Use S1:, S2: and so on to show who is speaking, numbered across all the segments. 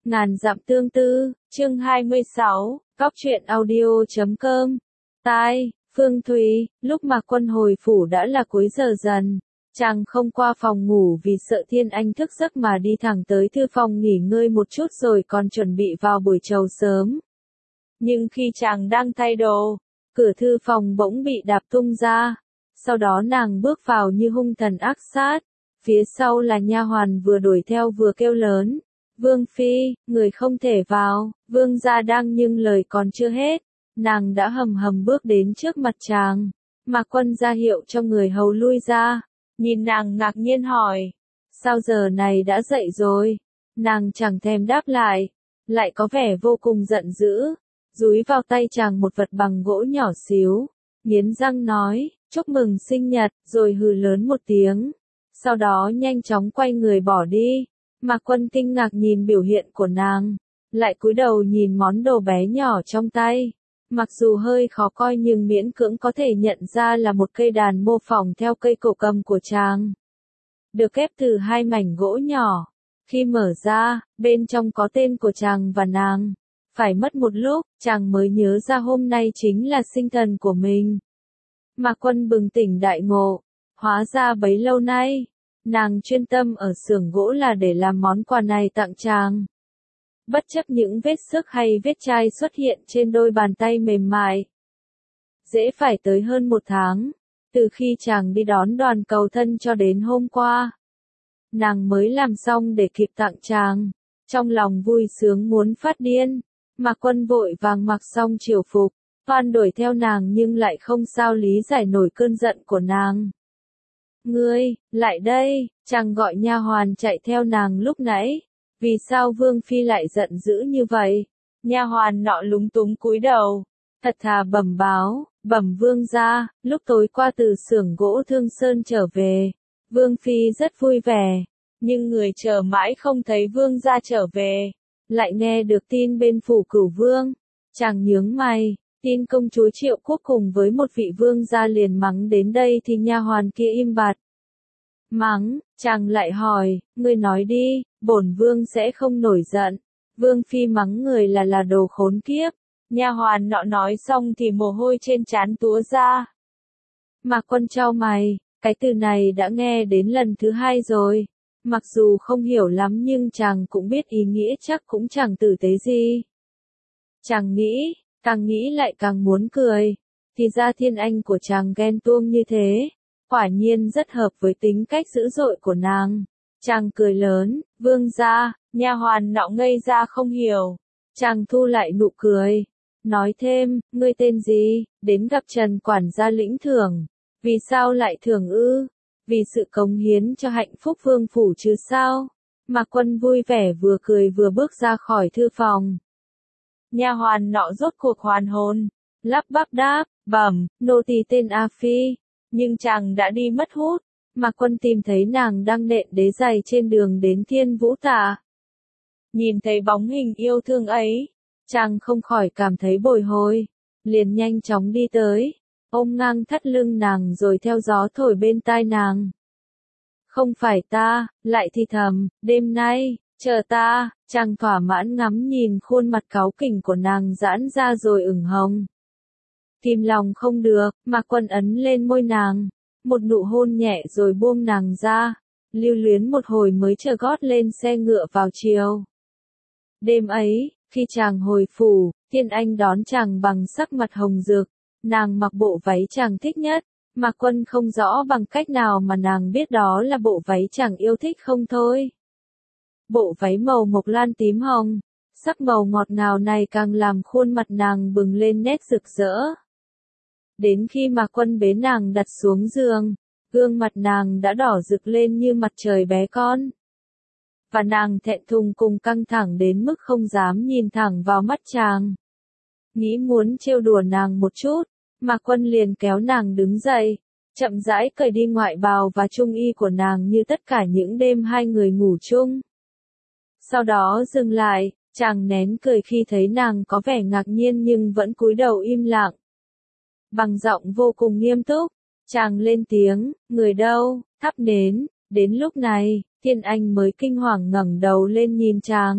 S1: Ngàn dặm tương tư, chương 26, Góc truyện audio.com. Tai, Phương Thúy, lúc mà Quân hồi phủ đã là cuối giờ dần. Chàng không qua phòng ngủ vì sợ Thiên Anh thức giấc mà đi thẳng tới thư phòng nghỉ ngơi một chút rồi còn chuẩn bị vào buổi trầu sớm. Nhưng khi chàng đang thay đồ, cửa thư phòng bỗng bị đạp tung ra. Sau đó nàng bước vào như hung thần ác sát. Phía sau là nha hoàn vừa đuổi theo vừa kêu lớn. Vương phi, người không thể vào. Vương gia đang nhưng lời còn chưa hết. Nàng đã hầm hầm bước đến trước mặt chàng. Mạc Quân ra hiệu cho người hầu lui ra. Nhìn nàng ngạc nhiên hỏi. Sao giờ này đã dậy rồi? Nàng chẳng thèm đáp lại. Lại có vẻ vô cùng giận dữ. Dúi vào tay chàng một vật bằng gỗ nhỏ xíu. Nghiến răng nói, chúc mừng sinh nhật, rồi hừ lớn một tiếng. Sau đó nhanh chóng quay người bỏ đi. Mạc Quân kinh ngạc nhìn biểu hiện của nàng. Lại cúi đầu nhìn món đồ bé nhỏ trong tay. Mặc dù hơi khó coi nhưng miễn cưỡng có thể nhận ra là một cây đàn mô phỏng theo cây cổ cầm của chàng. Được ghép từ hai mảnh gỗ nhỏ. Khi mở ra, bên trong có tên của chàng và nàng. Phải mất một lúc, chàng mới nhớ ra hôm nay chính là sinh thần của mình. Mạc Quân bừng tỉnh đại ngộ. Hóa ra bấy lâu nay, nàng chuyên tâm ở xưởng gỗ là để làm món quà này tặng chàng. Bất chấp những vết xước hay vết chai xuất hiện trên đôi bàn tay mềm mại. Dễ phải tới hơn một tháng, từ khi chàng đi đón đoàn cầu thân cho đến hôm qua. Nàng mới làm xong để kịp tặng chàng. Trong lòng vui sướng muốn phát điên, Mạc Quân vội vàng mặc xong triều phục, toan đuổi theo nàng nhưng lại không sao lý giải nổi cơn giận của nàng. Ngươi, lại đây, chàng gọi nha hoàn chạy theo nàng lúc nãy. Vì sao Vương Phi lại giận dữ như vậy? Nha hoàn nọ lúng túng cúi đầu, thật thà bẩm báo, bẩm Vương gia, lúc tối qua từ xưởng gỗ Thương Sơn trở về. Vương Phi rất vui vẻ, nhưng người chờ mãi không thấy Vương gia trở về. Lại nghe được tin bên phủ Cửu Vương, chàng nhướng mày. Tin công chúa Triệu Quốc cùng với một vị vương gia liền mắng đến đây thì nha hoàn kia im bặt. Mắng, chàng lại hỏi, ngươi nói đi, bổn vương sẽ không nổi giận. Vương phi mắng người là đồ khốn kiếp. Nha hoàn nọ nói xong thì mồ hôi trên trán túa ra. Mạc Quân chau mày, cái từ này đã nghe đến lần thứ hai rồi. Mặc dù không hiểu lắm nhưng chàng cũng biết ý nghĩa chắc cũng chẳng tử tế gì. Chàng nghĩ, càng nghĩ lại càng muốn cười. Thì ra Thiên Anh của chàng ghen tuông như thế. Quả nhiên rất hợp với tính cách dữ dội của nàng. Chàng cười lớn, Vương gia, nha hoàn nọ ngây ra không hiểu. Chàng thu lại nụ cười. Nói thêm, ngươi tên gì, đến gặp Trần quản gia lĩnh thưởng. Vì sao lại thưởng ư? Vì sự cống hiến cho hạnh phúc vương phủ chứ sao? Mạc Quân vui vẻ vừa cười vừa bước ra khỏi thư phòng. Nha hoàn nọ rốt cuộc hoàn hồn, lắp bắp đáp, bẩm, nô tỳ tên A Phi, nhưng chàng đã đi mất hút. Mạc Quân tìm thấy nàng đang nện đế giày trên đường đến Thiên Vũ Tạ. Nhìn thấy bóng hình yêu thương ấy, chàng không khỏi cảm thấy bồi hồi, liền nhanh chóng đi tới, ôm ngang thắt lưng nàng rồi theo gió thổi bên tai nàng. Không phải ta, lại thì thầm, đêm nay, chờ ta. Chàng thỏa mãn ngắm nhìn khuôn mặt cáu kỉnh của nàng giãn ra rồi ửng hồng. Kìm lòng không được, Mạc Quân ấn lên môi nàng, một nụ hôn nhẹ rồi buông nàng ra, lưu luyến một hồi mới chờ gót lên xe ngựa vào chiều. Đêm ấy, khi chàng hồi phủ, Thiên Anh đón chàng bằng sắc mặt hồng rực, nàng mặc bộ váy chàng thích nhất. Mạc Quân không rõ bằng cách nào mà nàng biết đó là bộ váy chàng yêu thích không thôi. Bộ váy màu mộc lan tím hồng, sắc màu ngọt ngào này càng làm khuôn mặt nàng bừng lên nét rực rỡ. Đến khi Mạc Quân bế nàng đặt xuống giường, gương mặt nàng đã đỏ rực lên như mặt trời bé con. Và nàng thẹn thùng cùng căng thẳng đến mức không dám nhìn thẳng vào mắt chàng. Nghĩ muốn trêu đùa nàng một chút, Mạc Quân liền kéo nàng đứng dậy, chậm rãi cởi đi ngoại bào và trung y của nàng như tất cả những đêm hai người ngủ chung. Sau đó dừng lại, chàng nén cười khi thấy nàng có vẻ ngạc nhiên nhưng vẫn cúi đầu im lặng. Bằng giọng vô cùng nghiêm túc, chàng lên tiếng, người đâu, thắp nến. Đến lúc này, Thiên Anh mới kinh hoàng ngẩng đầu lên nhìn chàng.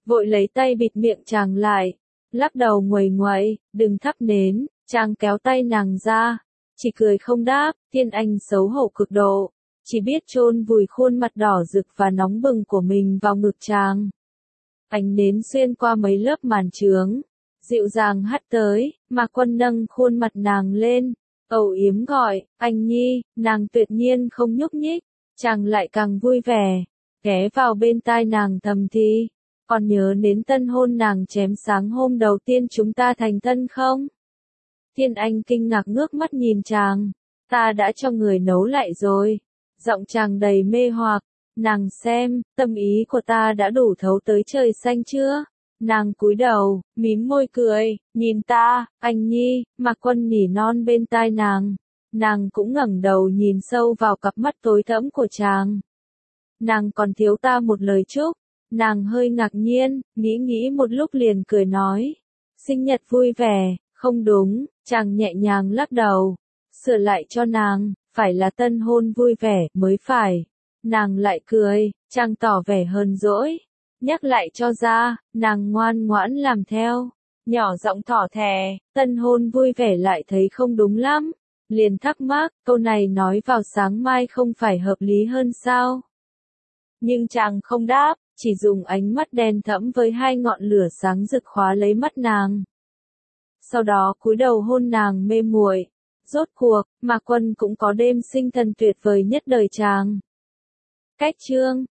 S1: vội lấy tay bịt miệng chàng lại, lắc đầu nguầy nguậy, đừng thắp nến, chàng kéo tay nàng ra, chỉ cười không đáp. Thiên Anh xấu hổ cực độ, chỉ biết chôn vùi khuôn mặt đỏ rực và nóng bừng của mình vào ngực chàng. Ánh nến xuyên qua mấy lớp màn trướng, dịu dàng hắt tới, Mạc Quân nâng khuôn mặt nàng lên, âu yếm gọi, anh Nhi, nàng tuyệt nhiên không nhúc nhích, chàng lại càng vui vẻ, ghé vào bên tai nàng thầm thì, còn nhớ đến tân hôn nàng chém sáng hôm đầu tiên chúng ta thành thân không? Thiên Anh kinh ngạc ngước mắt nhìn chàng, ta đã cho người nấu lại rồi, giọng chàng đầy mê hoặc, nàng xem, tâm ý của ta đã đủ thấu tới trời xanh chưa? Nàng cúi đầu, mím môi cười, nhìn ta, anh Nhi, Mạc Quân nỉ non bên tai nàng cũng ngẩng đầu nhìn sâu vào cặp mắt tối thẫm của chàng. Nàng còn thiếu ta một lời chúc, nàng hơi ngạc nhiên, nghĩ một lúc liền cười nói, sinh nhật vui vẻ, không đúng, chàng nhẹ nhàng lắc đầu, sửa lại cho nàng, phải là tân hôn vui vẻ mới phải. Nàng lại cười, chàng tỏ vẻ hờn dỗi, nhắc lại cho ra, nàng ngoan ngoãn làm theo, nhỏ giọng thỏ thè, tân hôn vui vẻ lại thấy không đúng lắm, liền thắc mắc, câu này nói vào sáng mai không phải hợp lý hơn sao? Nhưng chàng không đáp, chỉ dùng ánh mắt đen thẫm với hai ngọn lửa sáng rực khóa lấy mắt nàng. Sau đó cúi đầu hôn nàng mê muội. Rốt cuộc, Mạc Quân cũng có đêm sinh thần tuyệt vời nhất đời chàng. Cách chương